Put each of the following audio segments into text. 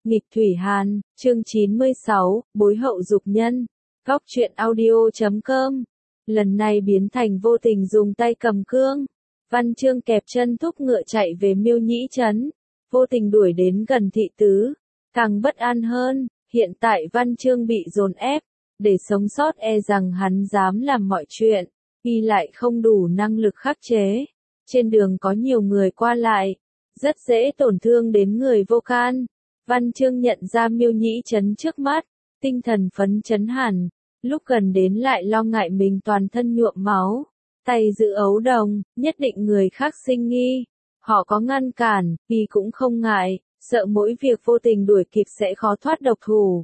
Nghịch Thủy Hàn, chương 96, bối hậu dục nhân. Góc truyện audio.com. Lần này biến thành vô tình dùng tay cầm cương. Văn Chương kẹp chân thúc ngựa chạy về Miêu Nhĩ trấn. Vô tình đuổi đến gần thị tứ. Càng bất an hơn, hiện tại Văn Chương bị dồn ép. Để sống sót e rằng hắn dám làm mọi chuyện. Y lại không đủ năng lực khắc chế. Trên đường có nhiều người qua lại. Rất dễ tổn thương đến người vô can. Văn Chương nhận ra Miêu Nhĩ trấn trước mắt, tinh thần phấn chấn hẳn, lúc gần đến lại lo ngại mình toàn thân nhuộm máu, tay giữ ấu đồng, nhất định người khác sinh nghi. Họ có ngăn cản, y cũng không ngại, sợ mỗi việc vô tình đuổi kịp sẽ khó thoát độc thủ.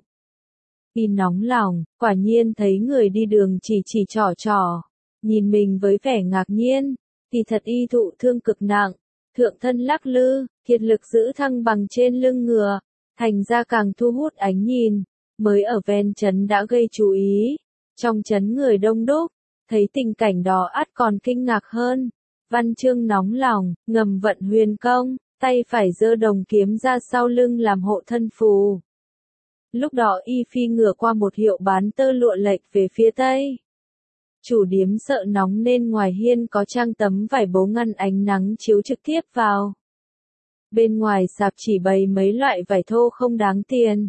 Y nóng lòng, quả nhiên thấy người đi đường chỉ trò, nhìn mình với vẻ ngạc nhiên, thì thật y thụ thương cực nặng, thượng thân lắc lư, kiệt lực giữ thăng bằng trên lưng ngựa. Thành ra càng thu hút ánh nhìn, mới ở ven trấn đã gây chú ý. Trong trấn người đông đúc, thấy tình cảnh đó ắt còn kinh ngạc hơn. Văn Chương nóng lòng, ngầm vận huyền công, tay phải giơ đồng kiếm ra sau lưng làm hộ thân phù. Lúc đó y phi ngựa qua một hiệu bán tơ lụa lệch về phía tây. Chủ điếm sợ nóng nên ngoài hiên có trang tấm vải bố ngăn ánh nắng chiếu trực tiếp vào. Bên ngoài sạp chỉ bày mấy loại vải thô không đáng tiền.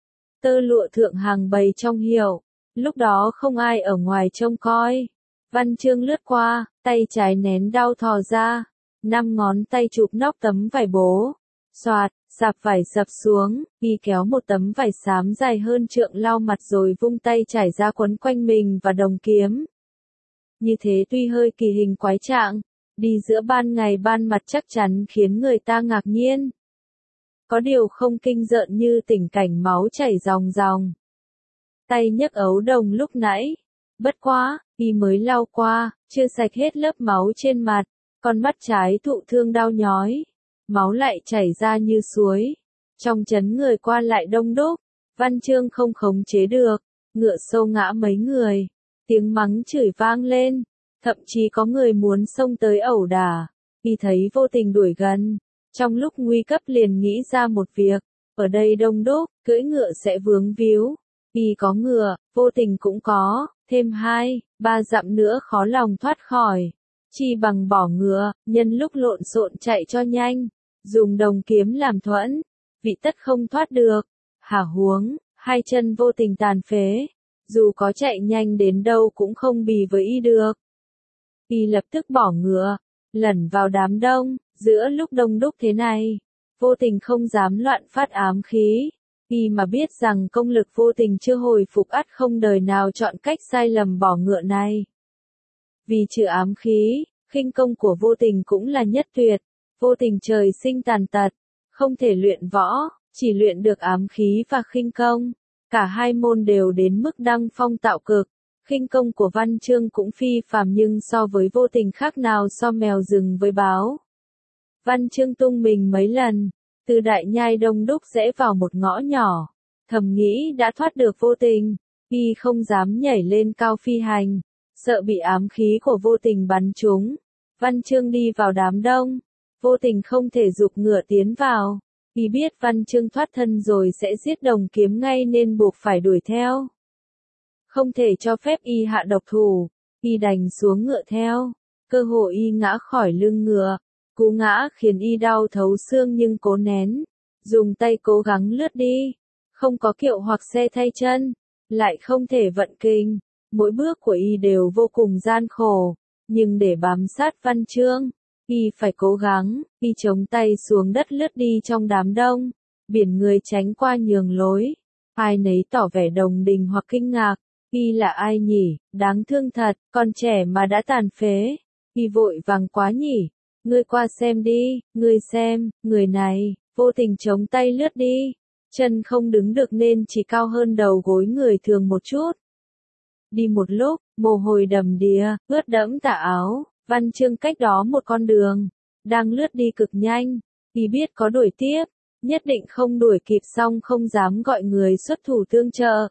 Tơ lụa thượng hàng bày trong hiệu, lúc đó không ai ở ngoài trông coi. Văn Chương lướt qua, tay trái nén đau thò ra, 5 ngón tay chụp nóc tấm vải bố. Xoạt, sạp vải sập xuống, y kéo một tấm vải xám dài hơn trượng lau mặt rồi vung tay trải ra quấn quanh mình và đồng kiếm. Như thế tuy hơi kỳ hình quái trạng, đi giữa ban ngày ban mặt chắc chắn khiến người ta ngạc nhiên. Có điều không kinh rợn như tình cảnh máu chảy ròng ròng. Tay nhấc ấu đồng lúc nãy. Bất quá, y mới lau qua, chưa sạch hết lớp máu trên mặt, con mắt trái thụ thương đau nhói. Máu lại chảy ra như suối. Trong trấn người qua lại đông đúc, Văn Chương không khống chế được, ngựa sâu ngã mấy người. Tiếng mắng chửi vang lên. Thậm chí có người muốn xông tới ẩu đả, y thấy vô tình đuổi gần. Trong lúc nguy cấp liền nghĩ ra một việc, ở đây đông đúc, cưỡi ngựa sẽ vướng víu. Y có ngựa, vô tình cũng có, thêm 2, 3 dặm nữa khó lòng thoát khỏi. Chi bằng bỏ ngựa, nhân lúc lộn xộn chạy cho nhanh, dùng đồng kiếm làm thuẫn, vị tất không thoát được. Hả huống, 2 chân vô tình tàn phế, dù có chạy nhanh đến đâu cũng không bì với y được. Y lập tức bỏ ngựa, lẩn vào đám đông, giữa lúc đông đúc thế này, vô tình không dám loạn phát ám khí. Y mà biết rằng công lực vô tình chưa hồi phục ắt không đời nào chọn cách sai lầm bỏ ngựa này. Vì trừ ám khí, khinh công của vô tình cũng là nhất tuyệt. Vô tình trời sinh tàn tật, không thể luyện võ, chỉ luyện được ám khí và khinh công. Cả hai môn đều đến mức đăng phong tạo cực. Khinh công của Văn Chương cũng phi phàm nhưng so với vô tình khác nào so mèo rừng với báo. Văn Chương tung mình mấy lần, từ đại nhai đông đúc rẽ vào một ngõ nhỏ, thầm nghĩ đã thoát được vô tình, y không dám nhảy lên cao phi hành, sợ bị ám khí của vô tình bắn trúng. Văn Chương đi vào đám đông, vô tình không thể giục ngựa tiến vào, y biết Văn Chương thoát thân rồi sẽ giết đồng kiếm ngay nên buộc phải đuổi theo. Không thể cho phép y hạ độc thủ, y đành xuống ngựa theo, cơ hội y ngã khỏi lưng ngựa, cú ngã khiến y đau thấu xương nhưng cố nén, dùng tay cố gắng lướt đi, không có kiệu hoặc xe thay chân, lại không thể vận kình, mỗi bước của y đều vô cùng gian khổ, nhưng để bám sát Văn Chương, y phải cố gắng, y chống tay xuống đất lướt đi trong đám đông, biển người tránh qua nhường lối, ai nấy tỏ vẻ đồng tình hoặc kinh ngạc. Y là ai nhỉ, đáng thương thật, con trẻ mà đã tàn phế. Y vội vàng quá nhỉ, ngươi qua xem đi, ngươi xem, người này, vô tình chống tay lướt đi. Chân không đứng được nên chỉ cao hơn đầu gối người thường một chút. Đi một lúc, mồ hôi đầm đìa, ướt đẫm tà áo, Văn Chương cách đó một con đường, đang lướt đi cực nhanh. Y biết có đuổi tiếp, nhất định không đuổi kịp xong không dám gọi người xuất thủ tương trợ.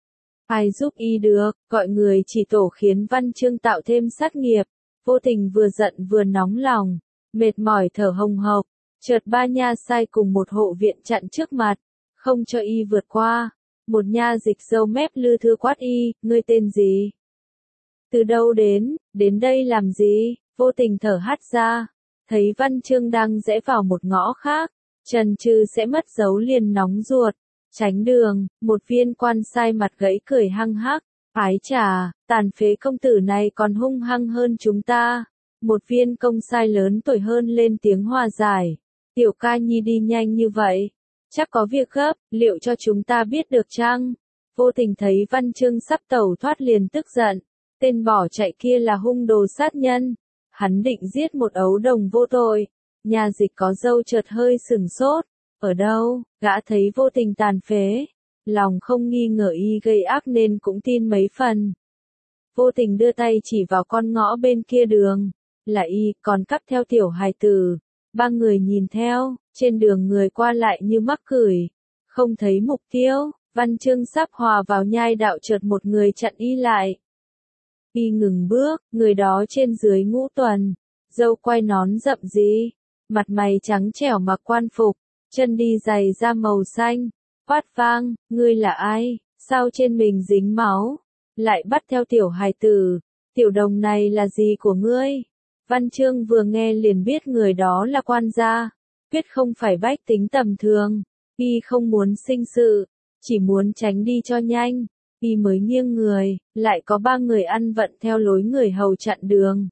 Ai giúp y được, gọi người chỉ tổ khiến Văn Chương tạo thêm sát nghiệp. Vô tình vừa giận vừa nóng lòng, mệt mỏi thở hồng hộc, chợt 3 nha sai cùng một hộ viện chặn trước mặt, không cho y vượt qua. Một nha dịch râu mép lư thưa quát y, ngươi tên gì? Từ đâu đến đây làm gì? Vô Tình thở hắt ra, thấy Văn Chương đang rẽ vào một ngõ khác, chần chừ sẽ mất dấu liền nóng ruột, tránh đường. Một viên quan sai mặt gãy cười hăng hắc, ái chà, tàn phế công tử này còn hung hăng hơn chúng ta. Một viên công sai lớn tuổi hơn lên tiếng hòa giải, tiểu ca nhi đi nhanh như vậy, chắc có việc gấp, liệu cho chúng ta biết được chăng? Vô Tình thấy Văn Chương sắp tẩu thoát liền tức giận, tên bỏ chạy kia là hung đồ sát nhân, hắn định giết một ấu đồng vô tội. Nhà dịch có dâu chợt hơi sửng sốt, ở đâu? Gã thấy Vô Tình tàn phế, lòng không nghi ngờ y gây ác nên cũng tin mấy phần. Vô Tình đưa tay chỉ vào con ngõ bên kia đường, là y, còn cắp theo tiểu hài tử. Ba người nhìn theo, trên đường người qua lại như mắc cửi, không thấy mục tiêu. Văn Chương sắp hòa vào nhai đạo chợt một người chặn y lại. Y ngừng bước, người đó trên dưới ngũ tuần, râu quai nón rậm rĩ, mặt mày trắng trẻo mặc quan phục, chân đi giày da màu xanh, quát vang, ngươi là ai, sao trên mình dính máu, lại bắt theo tiểu hài tử, tiểu đồng này là gì của ngươi? Văn Chương vừa nghe liền biết người đó là quan gia, quyết không phải bách tính tầm thường, y không muốn sinh sự, chỉ muốn tránh đi cho nhanh. Y mới nghiêng người, lại có ba người ăn vận theo lối người hầu chặn đường.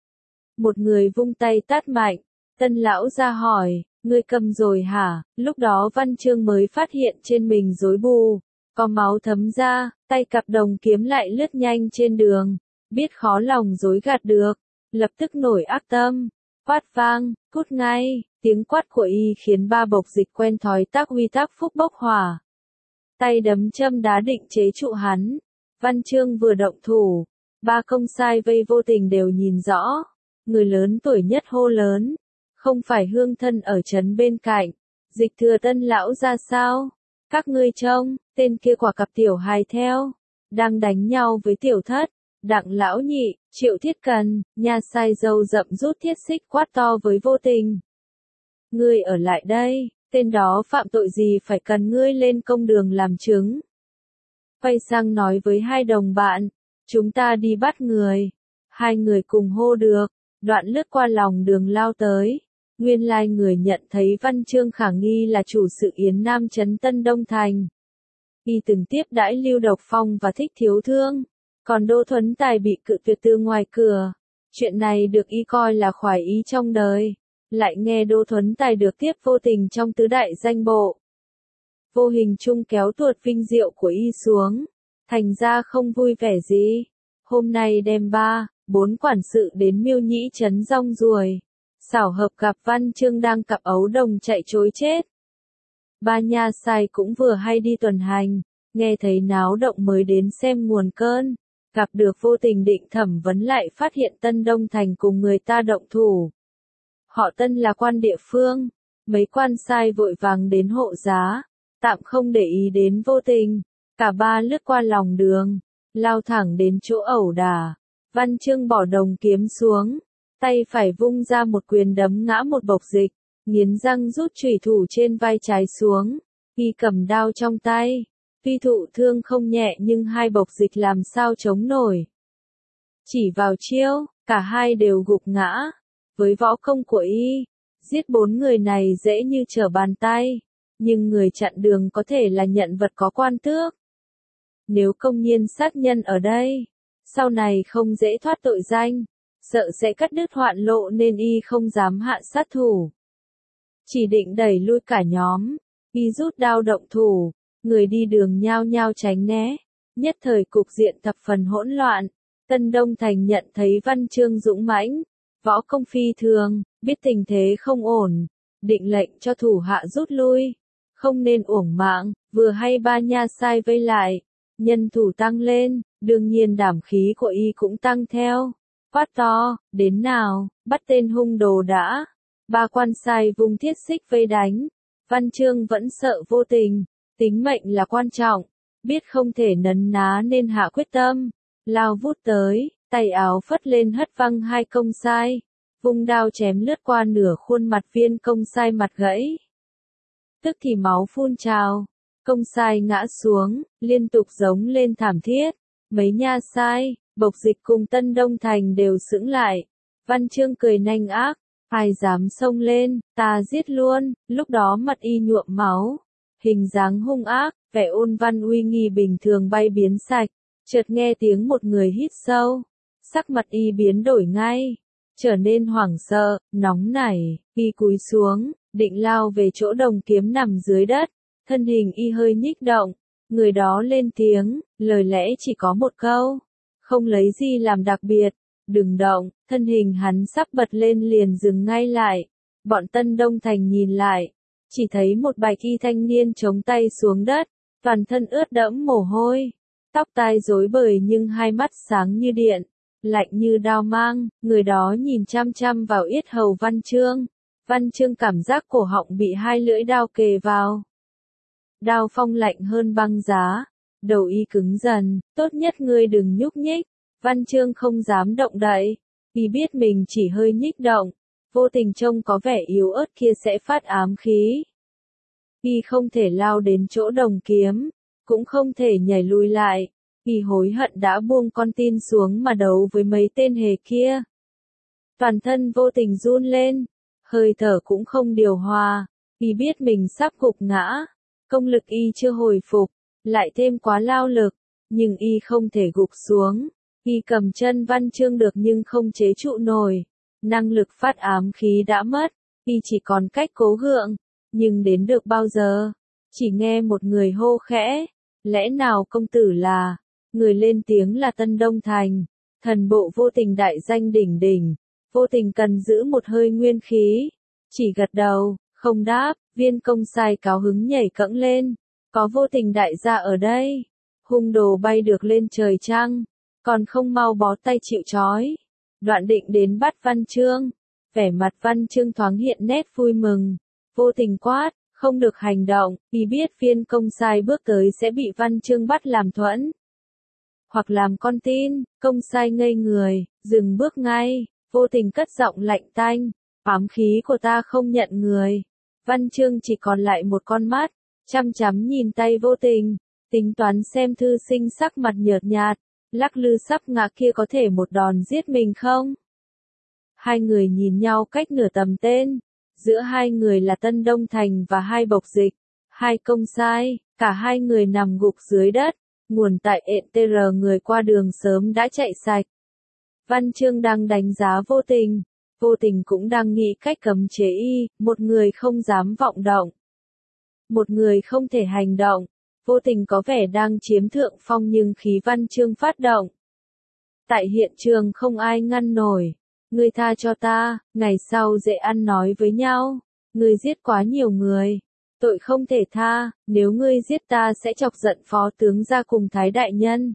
Một người vung tay tát mạnh, Tân lão ra hỏi, ngươi cầm rồi hả? Lúc đó Văn Chương mới phát hiện trên mình rối bù, có máu thấm ra, tay cặp đồng kiếm lại lướt nhanh trên đường, biết khó lòng dối gạt được, lập tức nổi ác tâm, quát vang, cút ngay. Tiếng quát của y khiến ba bộc dịch quen thói tác uy tác phúc bốc hỏa. Tay đấm châm đá định chế trụ hắn. Văn Chương vừa động thủ, ba công sai vây Vô Tình đều nhìn rõ. Người lớn tuổi nhất hô lớn, không phải hương thân ở trấn bên cạnh, dịch thừa Tân lão ra sao? Các ngươi trông, tên kia quả cặp tiểu hài theo, đang đánh nhau với tiểu thất. Đặng lão nhị, Triệu Thiết Cần, nha sai râu rậm rút thiết xích quát to với Vô Tình. Ngươi ở lại đây, tên đó phạm tội gì phải cần ngươi lên công đường làm chứng. Quay sang nói với hai đồng bạn, chúng ta đi bắt người. Hai người cùng hô được, đoạn lướt qua lòng đường lao tới. Nguyên lai người nhận thấy Văn Chương khả nghi là chủ sự Yến Nam trấn Tân Đông Thành. Y từng tiếp đãi Lưu Độc Phong và Thích Thiếu Thương, còn Đỗ Thuấn Tài bị cự tuyệt từ ngoài cửa. Chuyện này được y coi là khoái ý trong đời. Lại nghe Đỗ Thuấn Tài được tiếp Vô Tình trong tứ đại danh bộ. Vô hình chung kéo tuột vinh diệu của y xuống, thành ra không vui vẻ gì. Hôm nay đem 3-4 quản sự đến Miêu Nhĩ trấn rong ruồi, xảo hợp gặp Văn Chương đang cặp ấu đồng chạy trối chết. Ba nha sai cũng vừa hay đi tuần hành, nghe thấy náo động mới đến xem nguồn cơn, gặp được Vô Tình định thẩm vấn lại phát hiện Tân Đông Thành cùng người ta động thủ. Họ Tân là quan địa phương, mấy quan sai vội vàng đến hộ giá, tạm không để ý đến Vô Tình, cả ba lướt qua lòng đường, lao thẳng đến chỗ ẩu đả. Văn Chương bỏ đồng kiếm xuống, tay phải vung ra một quyền đấm ngã một bộc dịch, nghiến răng rút chủy thủ trên vai trái xuống, y cầm đao trong tay, tuy thụ thương không nhẹ nhưng hai bộc dịch làm sao chống nổi. Chỉ vào chiêu, cả hai đều gục ngã. Với võ công của y, giết 4 người này dễ như trở bàn tay, nhưng người chặn đường có thể là nhận vật có quan tước. Nếu công nhiên sát nhân ở đây, sau này không dễ thoát tội danh, sợ sẽ cắt đứt hoạn lộ nên y không dám hạ sát thủ. Chỉ định đẩy lui cả nhóm, y rút đao động thủ, người đi đường nhao nhao tránh né, nhất thời cục diện thập phần hỗn loạn. Tân Đông Thành nhận thấy Văn Chương dũng mãnh, võ công phi thường, biết tình thế không ổn, định lệnh cho thủ hạ rút lui, không nên uổng mạng. Vừa hay ba nha sai vây lại, nhân thủ tăng lên, đương nhiên đảm khí của y cũng tăng theo. Quát to, đến nào, bắt tên hung đồ đã. Ba quan sai vung thiết xích vây đánh. Văn Chương vẫn sợ Vô Tình, tính mệnh là quan trọng, biết không thể nấn ná nên hạ quyết tâm, lao vút tới, tay áo phất lên hất văng hai công sai, vung đao chém lướt qua nửa khuôn mặt viên công sai mặt gãy. Tức thì máu phun trào, Công sai ngã xuống, liên tục giống lên thảm thiết. Mấy nha sai, Bộc Dịch cùng Tân Đông Thành đều sững lại. Văn Chương cười nanh ác, ai dám xông lên, ta giết luôn, lúc đó mặt y nhuộm máu. Hình dáng hung ác, vẻ ôn văn uy nghi bình thường bay biến sạch, chợt nghe tiếng một người hít sâu. Sắc mặt y biến đổi ngay, trở nên hoảng sợ, nóng nảy, y cúi xuống, định lao về chỗ đồng kiếm nằm dưới đất. Thân hình y hơi nhích động, người đó lên tiếng, lời lẽ chỉ có một câu, không lấy gì làm đặc biệt, đừng động. Thân hình hắn sắp bật lên liền dừng ngay lại. Bọn Tân Đông Thành nhìn lại, chỉ thấy một bạch y thanh niên chống tay xuống đất, toàn thân ướt đẫm mồ hôi, tóc tai rối bời nhưng hai mắt sáng như điện, lạnh như đao mang. Người đó nhìn chăm chăm vào yết hầu Văn Chương. Văn Chương cảm giác cổ họng bị hai lưỡi đao kề vào. Đao phong lạnh hơn băng giá, đầu y cứng dần, tốt nhất ngươi đừng nhúc nhích. Văn Chương không dám động đậy, y biết mình chỉ hơi nhích động, vô tình trông có vẻ yếu ớt kia sẽ phát ám khí. Y không thể lao đến chỗ đồng kiếm, cũng không thể nhảy lùi lại, y hối hận đã buông con tin xuống mà đấu với mấy tên hề kia. Toàn thân vô tình run lên, hơi thở cũng không điều hòa, y biết mình sắp gục ngã. Công lực y chưa hồi phục, lại thêm quá lao lực, nhưng y không thể gục xuống. Y cầm chân Văn Chương được nhưng không chế trụ nổi. Năng lực phát ám khí đã mất, y chỉ còn cách cố gượng. Nhưng đến được bao giờ? Chỉ nghe một người hô khẽ. Lẽ nào công tử là? Người lên tiếng là Tân Đông Thành. Thần bộ Vô Tình đại danh đỉnh đỉnh. Vô Tình cần giữ một hơi nguyên khí. Chỉ gật đầu, không đáp. Viên công sai cao hứng nhảy cẫng lên. Có Vô Tình đại gia ở đây. Hung đồ bay được lên trời chăng? Còn không mau bó tay chịu trói. Đoạn định đến bắt Văn Chương. Vẻ mặt Văn Chương thoáng hiện nét vui mừng. Vô Tình quát, không được hành động, y biết viên công sai bước tới sẽ bị Văn Chương bắt làm thuẫn. Hoặc làm con tin. Công sai ngây người, dừng bước ngay. Vô Tình cất giọng lạnh tanh, ám khí của ta không nhận người. Văn Chương chỉ còn lại một con mắt, chăm chăm nhìn tay Vô Tình, tính toán xem thư sinh sắc mặt nhợt nhạt, lắc lư sắp ngã kia có thể một đòn giết mình không? Hai người nhìn nhau cách nửa tầm tên, giữa hai người là Tân Đông Thành và hai Bộc Dịch, hai công sai, cả hai người nằm gục dưới đất, nguồn tại ETR người qua đường sớm đã chạy sạch. Văn Chương đang đánh giá Vô Tình. Vô Tình cũng đang nghĩ cách cấm chế y, một người không dám vọng động. Một người không thể hành động. Vô Tình có vẻ đang chiếm thượng phong nhưng khí Văn Chương phát động. Tại hiện trường không ai ngăn nổi. Ngươi tha cho ta, ngày sau dễ ăn nói với nhau. Ngươi giết quá nhiều người. Tội không thể tha, nếu ngươi giết ta sẽ chọc giận phó tướng gia cùng Thái Đại Nhân.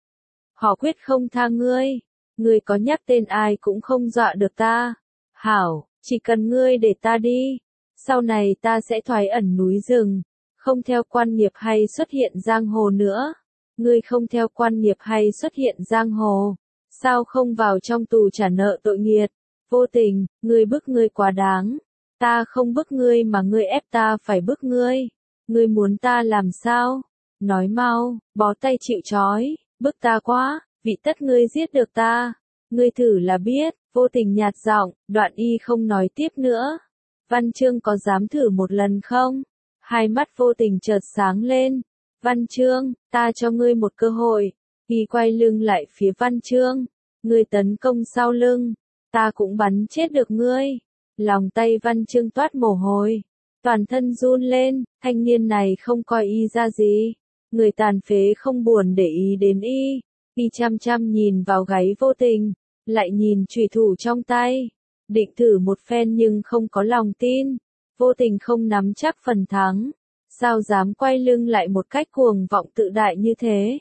Họ quyết không tha ngươi. Ngươi có nhắc tên ai cũng không dọa được ta. Hảo, chỉ cần ngươi để ta đi. Sau này ta sẽ thoái ẩn núi rừng. Không theo quan nghiệp hay xuất hiện giang hồ nữa. Ngươi không theo quan nghiệp hay xuất hiện giang hồ. Sao không vào trong tù trả nợ tội nghiệt? Vô Tình, ngươi bức ngươi quá đáng. Ta không bức ngươi mà ngươi ép ta phải bức ngươi. Ngươi muốn ta làm sao? Nói mau, bó tay chịu trói, bức ta quá, vì tất ngươi giết được ta. Ngươi thử là biết. Vô Tình nhạt giọng, đoạn y không nói tiếp nữa. Văn Chương có dám thử một lần không? Hai mắt Vô Tình chợt sáng lên. Văn Chương, ta cho ngươi một cơ hội. Y quay lưng lại phía Văn Chương. Ngươi tấn công sau lưng, ta cũng bắn chết được ngươi. Lòng tay Văn Chương toát mồ hôi, toàn thân run lên. Thanh niên này không coi y ra gì. Người tàn phế không buồn để ý đến y. Y chăm chăm nhìn vào gáy Vô Tình, lại nhìn chùy thủ trong tay, định thử một phen nhưng không có lòng tin. Vô Tình không nắm chắc phần thắng, sao dám quay lưng lại một cách cuồng vọng tự đại như thế.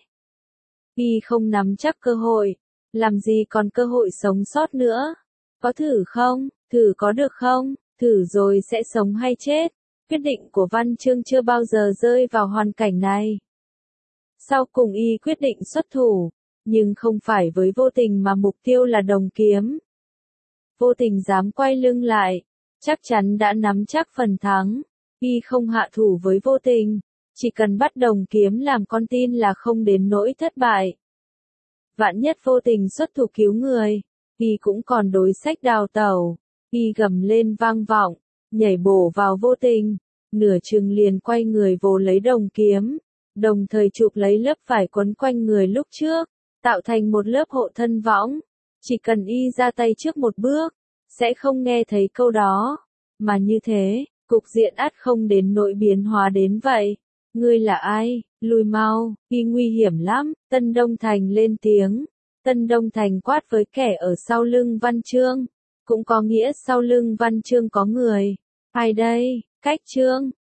Y không nắm chắc cơ hội, làm gì còn cơ hội sống sót nữa. Có thử không? Thử có được không? Thử rồi sẽ sống hay chết? Quyết định của Văn Chương chưa bao giờ rơi vào hoàn cảnh này. Sau cùng y quyết định xuất thủ, nhưng không phải với Vô Tình mà mục tiêu là đồng kiếm. Vô Tình dám quay lưng lại, chắc chắn đã nắm chắc phần thắng. Y không hạ thủ với Vô Tình, Chỉ cần bắt đồng kiếm làm con tin là không đến nỗi thất bại. Vạn nhất vô tình xuất thủ cứu người, y cũng còn đối sách đào tẩu. Y gầm lên vang vọng, nhảy bổ vào vô tình, nửa chừng liền quay người vồ lấy đồng kiếm, đồng thời chụp lấy lớp vải quấn quanh người lúc trước, tạo thành một lớp hộ thân võng. Chỉ cần y ra tay trước một bước, sẽ không nghe thấy câu đó. Mà như thế, cục diện ắt không đến nỗi biến hóa đến vậy. Ngươi là ai? Lùi mau, y nguy hiểm lắm. Tân Đông Thành lên tiếng. Tân Đông Thành quát với kẻ ở sau lưng Văn Chương. Cũng có nghĩa sau lưng Văn Chương có người. Ai đây? Cách Chương.